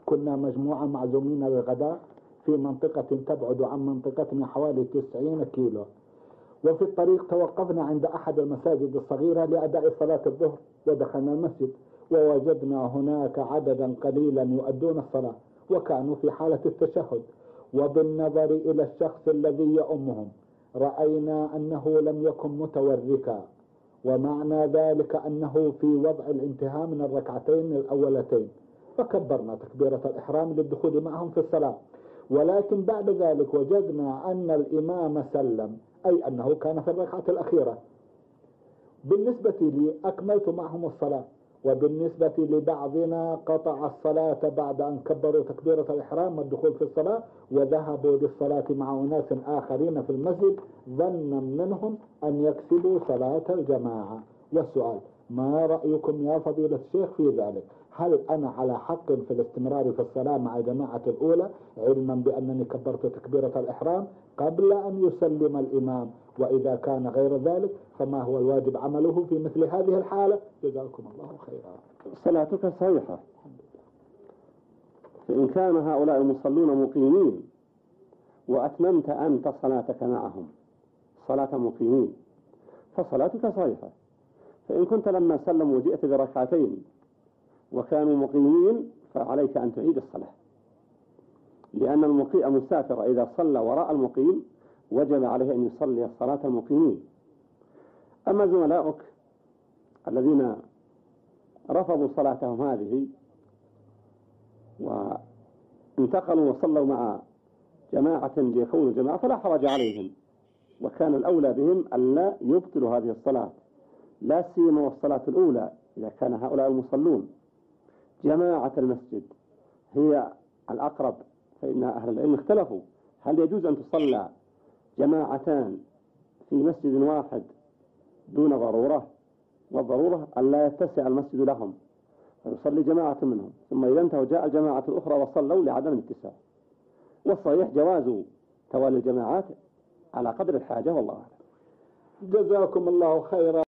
كنا مجموعة معزومين للغداء في منطقة تبعد عن منطقتنا حوالي 90 كيلو، وفي الطريق توقفنا عند أحد المساجد الصغيرة لأداء صلاة الظهر، ودخلنا المسجد ووجدنا هناك عددا قليلا يؤدون الصلاة وكانوا في حالة التشهد، وبالنظر إلى الشخص الذي يؤمهم رأينا أنه لم يكن متوركا، ومعنى ذلك أنه في وضع الانتهاء من الركعتين الأولتين، فكبرنا تكبيرة الإحرام للدخول معهم في الصلاة. ولكن بعد ذلك وجدنا أن الإمام سلم، أي أنه كان في الركعة الأخيرة. بالنسبة لي أكملت معهم الصلاة، وبالنسبة لبعضنا قطع الصلاة بعد أن كبروا تكبيرة الإحرام والدخول في الصلاة، وذهبوا للصلاة مع أناس آخرين في المسجد ظنا منهم أن يكسبوا صلاة الجماعة. والسؤال: ما رأيكم يا فضيلة الشيخ في ذلك؟ هل أنا على حق في الاستمرار في الصلاة مع جماعة الأولى علما بأنني كبرت تكبيرة الإحرام قبل أن يسلم الإمام؟ وإذا كان غير ذلك فما هو الواجب عمله في مثل هذه الحالة؟ جزاكم الله خيرا. صلاتك صحيحة، فإن كان هؤلاء المصلون مقيمين وأتممت أنت صلاتك معهم صلاة مقيمين فصلاتك صحيحة. فإن كنت لما سلموا وجئت بركعتين وكانوا مقيمين فعليك أن تعيد الصلاة، لأن المسافر إذا صلى وراء المقيم وجب عليه أن يصلي صلاة المقيمين. أما زملاؤك الذين رفضوا صلاتهم هذه وانتقلوا وصلوا مع جماعة ليكونوا جماعة فلا حرج عليهم، وكان الأولى بهم ألا يبطلوا هذه الصلاة، لا سيما والصلاة الأولى إذا كان هؤلاء المصلون جماعة المسجد هي الأقرب. فإن أهل العلم اختلفوا هل يجوز أن تصلى جماعتان في مسجد واحد دون ضرورة، والضرورة أن لا يتسع المسجد لهم فيصلي جماعة منهم، ثم إذا انتهوا جاء الجماعة الأخرى وصلوا لعدم الاتساع. والصحيح جواز توالي الجماعات على قدر الحاجة، والله أعلم. جزاكم الله خيرا.